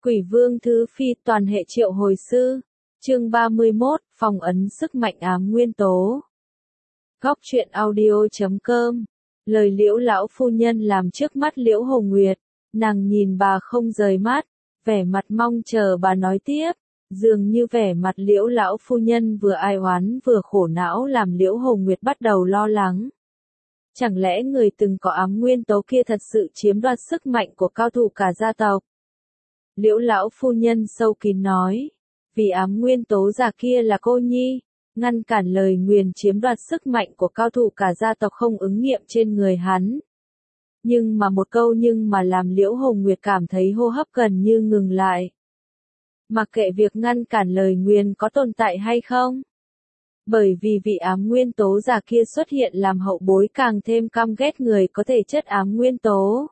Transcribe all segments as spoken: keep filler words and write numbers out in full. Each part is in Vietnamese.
Quỷ Vương Thứ Phi toàn hệ triệu hồi sư. Chương ba mươi mốt, phong ấn sức mạnh ám nguyên tố. Góc truyện audio chấm com. Lời Liễu lão phu nhân làm trước mắt Liễu Hồng Nguyệt, nàng nhìn bà không rời mắt, vẻ mặt mong chờ bà nói tiếp, dường như vẻ mặt Liễu lão phu nhân vừa ai oán vừa khổ não làm Liễu Hồng Nguyệt bắt đầu lo lắng. Chẳng lẽ người từng có ám nguyên tố kia thật sự chiếm đoạt sức mạnh của cao thủ cả gia tộc? Liễu lão phu nhân sâu kín nói, vì ám nguyên tố già kia là cô nhi, ngăn cản lời nguyền chiếm đoạt sức mạnh của cao thủ cả gia tộc không ứng nghiệm trên người hắn. Nhưng mà một câu nhưng mà làm Liễu Hồng Nguyệt cảm thấy hô hấp gần như ngừng lại. Mặc kệ việc ngăn cản lời nguyền có tồn tại hay không. Bởi vì vị ám nguyên tố già kia xuất hiện làm hậu bối càng thêm căm ghét người có thể chất ám nguyên tố.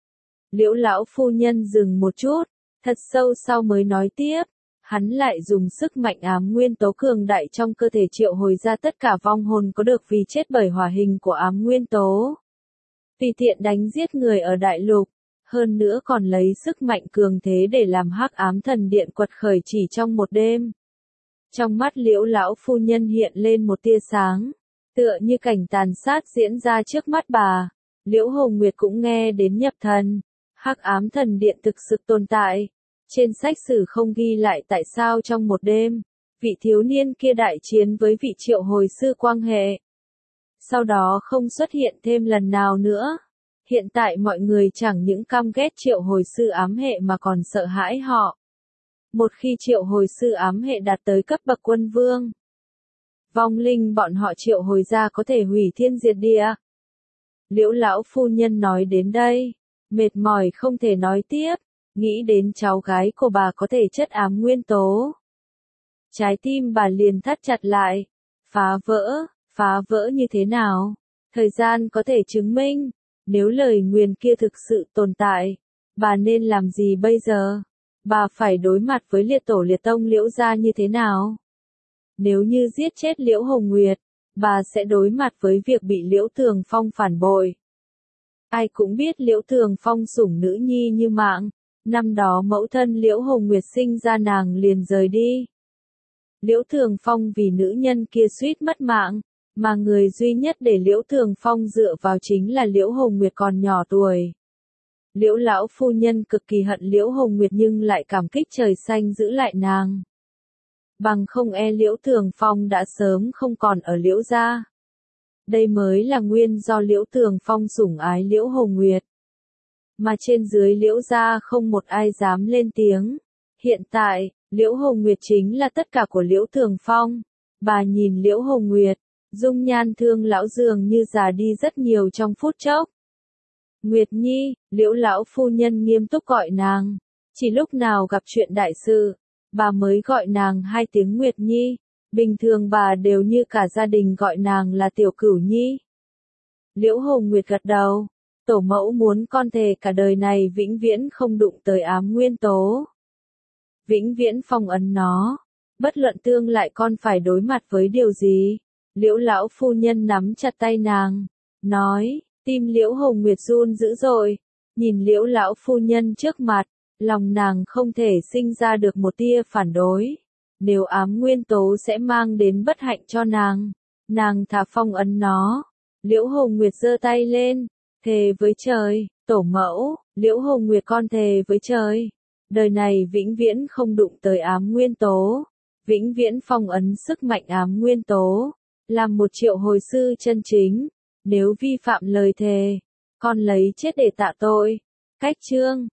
Liễu lão phu nhân dừng một chút, thật sâu sau mới nói tiếp, hắn lại dùng sức mạnh ám nguyên tố cường đại trong cơ thể triệu hồi ra tất cả vong hồn có được vì chết bởi hỏa hình của ám nguyên tố. Tùy tiện đánh giết người ở đại lục, hơn nữa còn lấy sức mạnh cường thế để làm hắc ám thần điện quật khởi chỉ trong một đêm. Trong mắt Liễu lão phu nhân hiện lên một tia sáng, tựa như cảnh tàn sát diễn ra trước mắt bà. Liễu Hồng Nguyệt cũng nghe đến nhập thần, hắc ám thần điện thực sự tồn tại. Trên sách sử không ghi lại tại sao trong một đêm, vị thiếu niên kia đại chiến với vị triệu hồi sư quang hệ. Sau đó không xuất hiện thêm lần nào nữa. Hiện tại mọi người chẳng những căm ghét triệu hồi sư ám hệ mà còn sợ hãi họ. Một khi triệu hồi sư ám hệ đạt tới cấp bậc quân vương, vong linh bọn họ triệu hồi ra có thể hủy thiên diệt địa. Liễu lão phu nhân nói đến đây, mệt mỏi không thể nói tiếp, nghĩ đến cháu gái của bà có thể chất ám nguyên tố. Trái tim bà liền thắt chặt lại, phá vỡ, phá vỡ như thế nào? Thời gian có thể chứng minh, nếu lời nguyền kia thực sự tồn tại, bà nên làm gì bây giờ? Bà phải đối mặt với liệt tổ liệt tông Liễu gia như thế nào? Nếu như giết chết Liễu Hồng Nguyệt, bà sẽ đối mặt với việc bị Liễu Thường Phong phản bội. Ai cũng biết Liễu Thường Phong sủng nữ nhi như mạng, năm đó mẫu thân Liễu Hồng Nguyệt sinh ra nàng liền rời đi. Liễu Thường Phong vì nữ nhân kia suýt mất mạng, mà người duy nhất để Liễu Thường Phong dựa vào chính là Liễu Hồng Nguyệt còn nhỏ tuổi. Liễu lão phu nhân cực kỳ hận Liễu Hồng Nguyệt nhưng lại cảm kích trời xanh giữ lại nàng. Bằng không e Liễu Thường Phong đã sớm không còn ở Liễu gia. Đây mới là nguyên do Liễu Thường Phong sủng ái Liễu Hồng Nguyệt. Mà trên dưới Liễu gia không một ai dám lên tiếng. Hiện tại, Liễu Hồng Nguyệt chính là tất cả của Liễu Thường Phong. Bà nhìn Liễu Hồng Nguyệt, dung nhan thương lão dường như già đi rất nhiều trong phút chốc. Nguyệt Nhi, Liễu lão phu nhân nghiêm túc gọi nàng. Chỉ lúc nào gặp chuyện đại sự, bà mới gọi nàng hai tiếng Nguyệt Nhi. Bình thường bà đều như cả gia đình gọi nàng là Tiểu Cửu Nhi. Liễu Hồng Nguyệt gật đầu. Tổ mẫu muốn con thề cả đời này vĩnh viễn không đụng tới ám nguyên tố. Vĩnh viễn phong ấn nó. Bất luận tương lại con phải đối mặt với điều gì. Liễu lão phu nhân nắm chặt tay nàng, nói, tim Liễu Hồng Nguyệt run dữ dội, nhìn Liễu lão phu nhân trước mặt, lòng nàng không thể sinh ra được một tia phản đối. Nếu ám nguyên tố sẽ mang đến bất hạnh cho nàng, nàng thà phong ấn nó. Liễu Hồng Nguyệt giơ tay lên, thề với trời, tổ mẫu, Liễu Hồng Nguyệt con thề với trời. Đời này vĩnh viễn không đụng tới ám nguyên tố, vĩnh viễn phong ấn sức mạnh ám nguyên tố. Làm một triệu hồi sư chân chính, nếu vi phạm lời thề, con lấy chết để tạ tội. Cách chương